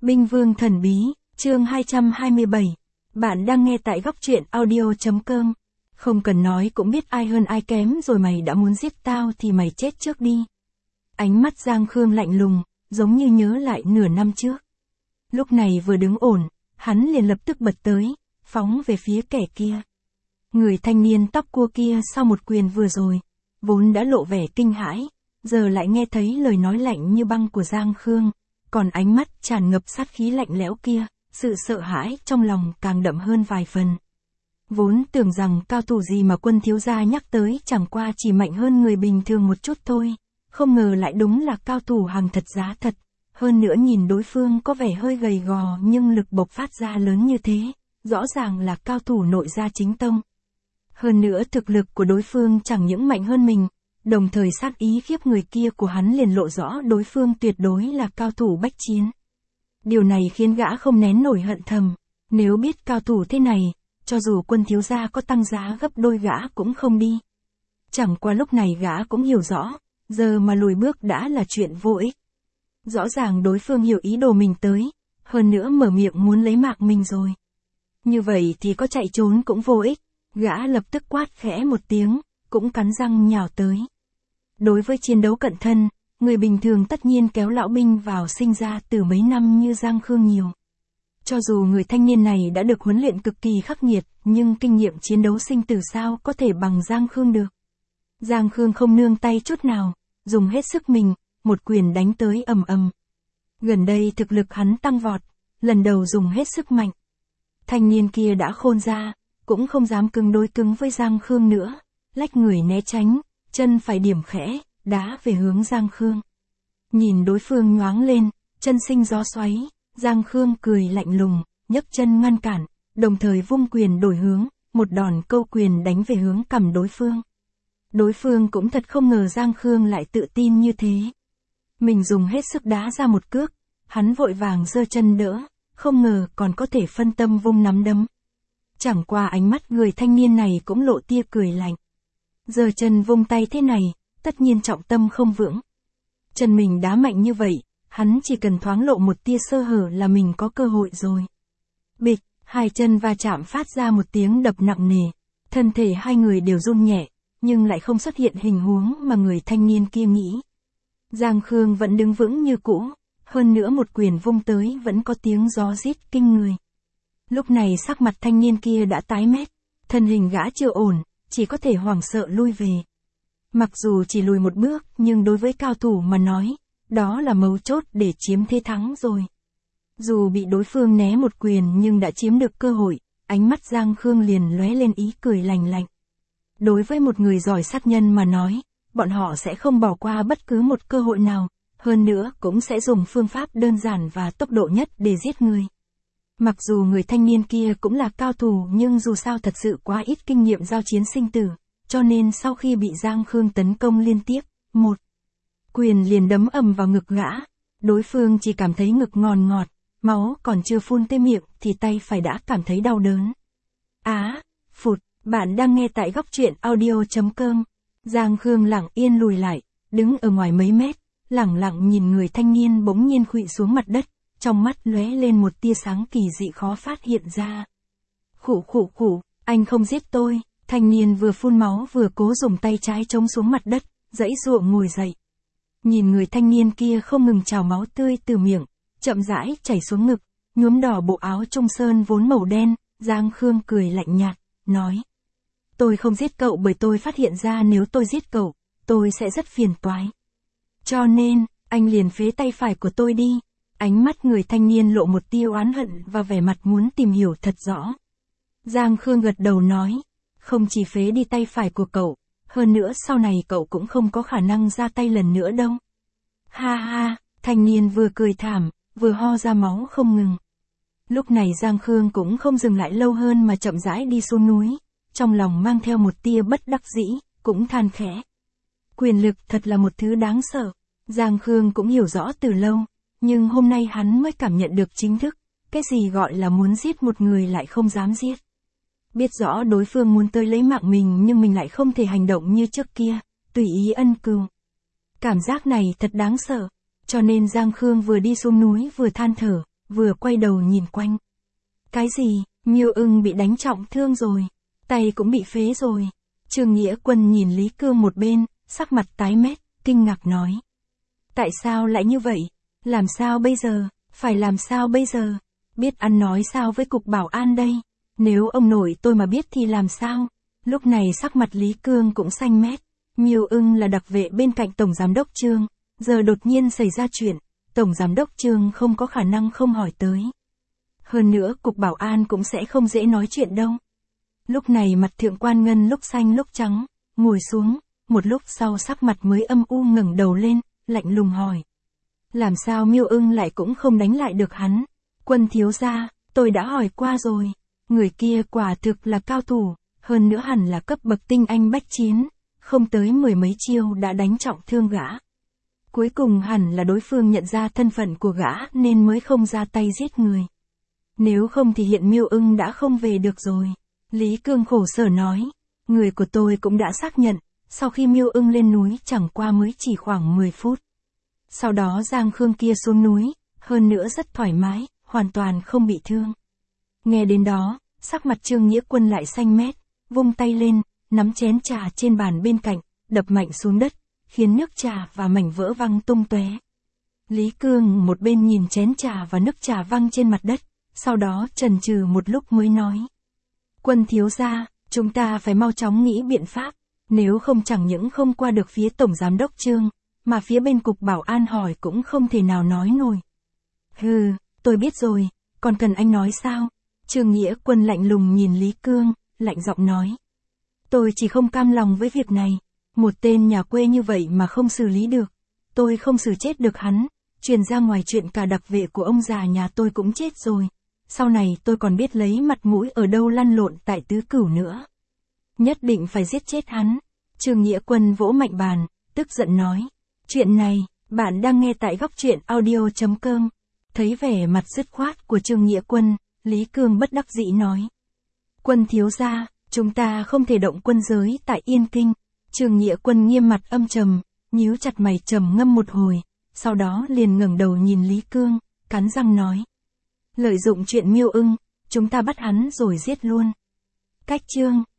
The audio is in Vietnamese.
Binh Vương Thần Bí, chương 227. Bạn đang nghe tại góc truyện audio.com. Không cần nói cũng biết ai hơn ai kém rồi, mày đã muốn giết tao thì mày chết trước đi. Ánh mắt Giang Khương lạnh lùng, giống như nhớ lại nửa năm trước. Lúc này vừa đứng ổn, hắn liền lập tức bật tới, phóng về phía kẻ kia. Người thanh niên tóc cua kia sau một quyền vừa rồi, vốn đã lộ vẻ kinh hãi, giờ lại nghe thấy lời nói lạnh như băng của Giang Khương, còn ánh mắt tràn ngập sát khí lạnh lẽo kia, sự sợ hãi trong lòng càng đậm hơn vài phần. Vốn tưởng rằng cao thủ gì mà Quân thiếu gia nhắc tới chẳng qua chỉ mạnh hơn người bình thường một chút thôi, không ngờ lại đúng là cao thủ hàng thật giá thật, hơn nữa nhìn đối phương có vẻ hơi gầy gò nhưng lực bộc phát ra lớn như thế, rõ ràng là cao thủ nội gia chính tông. Hơn nữa thực lực của đối phương chẳng những mạnh hơn mình, đồng thời sát ý khiếp người kia của hắn liền lộ rõ đối phương tuyệt đối là cao thủ bách chiến. Điều này khiến gã không nén nổi hận thầm, nếu biết cao thủ thế này, cho dù Quân thiếu gia có tăng giá gấp đôi gã cũng không đi. Chẳng qua lúc này gã cũng hiểu rõ, giờ mà lùi bước đã là chuyện vô ích. Rõ ràng đối phương hiểu ý đồ mình tới, hơn nữa mở miệng muốn lấy mạng mình rồi. Như vậy thì có chạy trốn cũng vô ích, gã lập tức quát khẽ một tiếng, cũng cắn răng nhào tới. Đối với chiến đấu cận thân, người bình thường tất nhiên kéo lão binh vào sinh ra từ mấy năm như Giang Khương nhiều. Cho dù người thanh niên này đã được huấn luyện cực kỳ khắc nghiệt, nhưng kinh nghiệm chiến đấu sinh tử sao có thể bằng Giang Khương được. Giang Khương không nương tay chút nào, dùng hết sức mình, một quyền đánh tới ầm ầm. Gần đây thực lực hắn tăng vọt, lần đầu dùng hết sức mạnh. Thanh niên kia đã khôn ra, cũng không dám cứng đối cứng với Giang Khương nữa, lách người né tránh, chân phải điểm khẽ, đá về hướng Giang Khương. Nhìn đối phương nhoáng lên, chân sinh gió xoáy, Giang Khương cười lạnh lùng, nhấc chân ngăn cản, đồng thời vung quyền đổi hướng, một đòn câu quyền đánh về hướng cằm đối phương. Đối phương cũng thật không ngờ Giang Khương lại tự tin như thế. Mình dùng hết sức đá ra một cước, hắn vội vàng giơ chân đỡ, không ngờ còn có thể phân tâm vung nắm đấm. Chẳng qua ánh mắt người thanh niên này cũng lộ tia cười lạnh. Giơ chân vung tay thế này, tất nhiên trọng tâm không vững. Chân mình đá mạnh như vậy, hắn chỉ cần thoáng lộ một tia sơ hở là mình có cơ hội rồi. Bịch, hai chân va chạm phát ra một tiếng đập nặng nề, thân thể hai người đều run nhẹ, nhưng lại không xuất hiện hình huống mà người thanh niên kia nghĩ. Giang Khương vẫn đứng vững như cũ, hơn nữa một quyền vung tới vẫn có tiếng gió rít kinh người. Lúc này sắc mặt thanh niên kia đã tái mét, thân hình gã chưa ổn, chỉ có thể hoảng sợ lui về. Mặc dù chỉ lùi một bước nhưng đối với cao thủ mà nói, đó là mấu chốt để chiếm thế thắng rồi. Dù bị đối phương né một quyền nhưng đã chiếm được cơ hội, ánh mắt Giang Khương liền lóe lên ý cười lành lạnh. Đối với một người giỏi sát nhân mà nói, bọn họ sẽ không bỏ qua bất cứ một cơ hội nào, hơn nữa cũng sẽ dùng phương pháp đơn giản và tốc độ nhất để giết người. Mặc dù người thanh niên kia cũng là cao thủ nhưng dù sao thật sự quá ít kinh nghiệm giao chiến sinh tử, cho nên sau khi bị Giang Khương tấn công liên tiếp, một quyền liền đấm ầm vào ngực gã, đối phương chỉ cảm thấy ngực ngòn ngọt, máu còn chưa phun tới miệng thì tay phải đã cảm thấy đau đớn. Phụt, bạn đang nghe tại góc truyện audio.com. Giang Khương lặng yên lùi lại, đứng ở ngoài mấy mét, lẳng lặng nhìn người thanh niên bỗng nhiên khuỵu xuống mặt đất, trong mắt lóe lên một tia sáng kỳ dị khó phát hiện ra. Khụ, anh không giết tôi. Thanh niên vừa phun máu vừa cố dùng tay trái chống xuống mặt đất, giãy giụa ngồi dậy. Nhìn người thanh niên kia không ngừng trào máu tươi từ miệng, chậm rãi chảy xuống ngực, nhuốm đỏ bộ áo trung sơn vốn màu đen, Giang Khương cười lạnh nhạt, nói. Tôi không giết cậu bởi tôi phát hiện ra nếu tôi giết cậu, tôi sẽ rất phiền toái. Cho nên, anh liền phế tay phải của tôi đi. Ánh mắt người thanh niên lộ một tia oán hận và vẻ mặt muốn tìm hiểu thật rõ. Giang Khương gật đầu nói. Không chỉ phế đi tay phải của cậu, hơn nữa sau này cậu cũng không có khả năng ra tay lần nữa đâu. Ha, thanh niên vừa cười thảm, vừa ho ra máu không ngừng. Lúc này Giang Khương cũng không dừng lại lâu hơn mà chậm rãi đi xuống núi, trong lòng mang theo một tia bất đắc dĩ, cũng than khẽ. Quyền lực thật là một thứ đáng sợ, Giang Khương cũng hiểu rõ từ lâu, nhưng hôm nay hắn mới cảm nhận được chính thức, cái gì gọi là muốn giết một người lại không dám giết. Biết rõ đối phương muốn tới lấy mạng mình nhưng mình lại không thể hành động như trước kia, tùy ý ân cừu. Cảm giác này thật đáng sợ, cho nên Giang Khương vừa đi xuống núi vừa than thở, vừa quay đầu nhìn quanh. Cái gì, Miêu Ưng bị đánh trọng thương rồi, tay cũng bị phế rồi. Trương Nghĩa Quân nhìn Lý Cương một bên, sắc mặt tái mét, kinh ngạc nói. Tại sao lại như vậy? Làm sao bây giờ? Phải làm sao bây giờ? Biết ăn nói sao với cục bảo an đây? Nếu ông nội tôi mà biết thì làm sao? Lúc này sắc mặt Lý Cương cũng xanh mét. Miêu Ưng là đặc vệ bên cạnh Tổng Giám đốc Trương, giờ đột nhiên xảy ra chuyện, Tổng Giám đốc Trương không có khả năng không hỏi tới. Hơn nữa cục bảo an cũng sẽ không dễ nói chuyện đâu. Lúc này mặt Thượng Quan Ngân lúc xanh lúc trắng, ngồi xuống, một lúc sau sắc mặt mới âm u ngẩng đầu lên, lạnh lùng hỏi. Làm sao Miêu Ưng lại cũng không đánh lại được hắn? Quân thiếu gia, tôi đã hỏi qua rồi, người kia quả thực là cao thủ, hơn nữa hẳn là cấp bậc tinh anh bách chiến, không tới 10 mấy chiêu đã đánh trọng thương gã. Cuối cùng hẳn là đối phương nhận ra thân phận của gã nên mới không ra tay giết người. Nếu không thì hiện Miêu Ưng đã không về được rồi. Lý Cương khổ sở nói, người của tôi cũng đã xác nhận, sau khi Miêu Ưng lên núi chẳng qua mới chỉ khoảng 10 phút. Sau đó Giang Khương kia xuống núi, hơn nữa rất thoải mái, hoàn toàn không bị thương. Nghe đến đó, sắc mặt Trương Nghĩa Quân lại xanh mét, vung tay lên, nắm chén trà trên bàn bên cạnh, đập mạnh xuống đất, khiến nước trà và mảnh vỡ văng tung tóe. Lý Cương một bên nhìn chén trà và nước trà văng trên mặt đất, sau đó chần chừ một lúc mới nói. Quân thiếu gia, chúng ta phải mau chóng nghĩ biện pháp, nếu không chẳng những không qua được phía Tổng Giám đốc Trương, mà phía bên cục bảo an hỏi cũng không thể nào nói nổi. Hừ, tôi biết rồi, còn cần anh nói sao? Trương Nghĩa Quân lạnh lùng nhìn Lý Cương, lạnh giọng nói. Tôi chỉ không cam lòng với việc này, một tên nhà quê như vậy mà không xử lý được, tôi không xử chết được hắn, truyền ra ngoài chuyện cả đặc vệ của ông già nhà tôi cũng chết rồi. Sau này tôi còn biết lấy mặt mũi ở đâu lăn lộn tại Tứ Cửu nữa. Nhất định phải giết chết hắn. Trương Nghĩa Quân vỗ mạnh bàn, tức giận nói. Chuyện này, bạn đang nghe tại góc truyện audio.com. Thấy vẻ mặt dứt khoát của Trương Nghĩa Quân, Lý Cương bất đắc dĩ nói. Quân thiếu gia, chúng ta không thể động quân giới tại Yên Kinh. Trương Nghĩa Quân nghiêm mặt âm trầm, nhíu chặt mày trầm ngâm một hồi, sau đó liền ngẩng đầu nhìn Lý Cương, cắn răng nói. Lợi dụng chuyện Miêu Ưng, chúng ta bắt hắn rồi giết luôn. Cách chương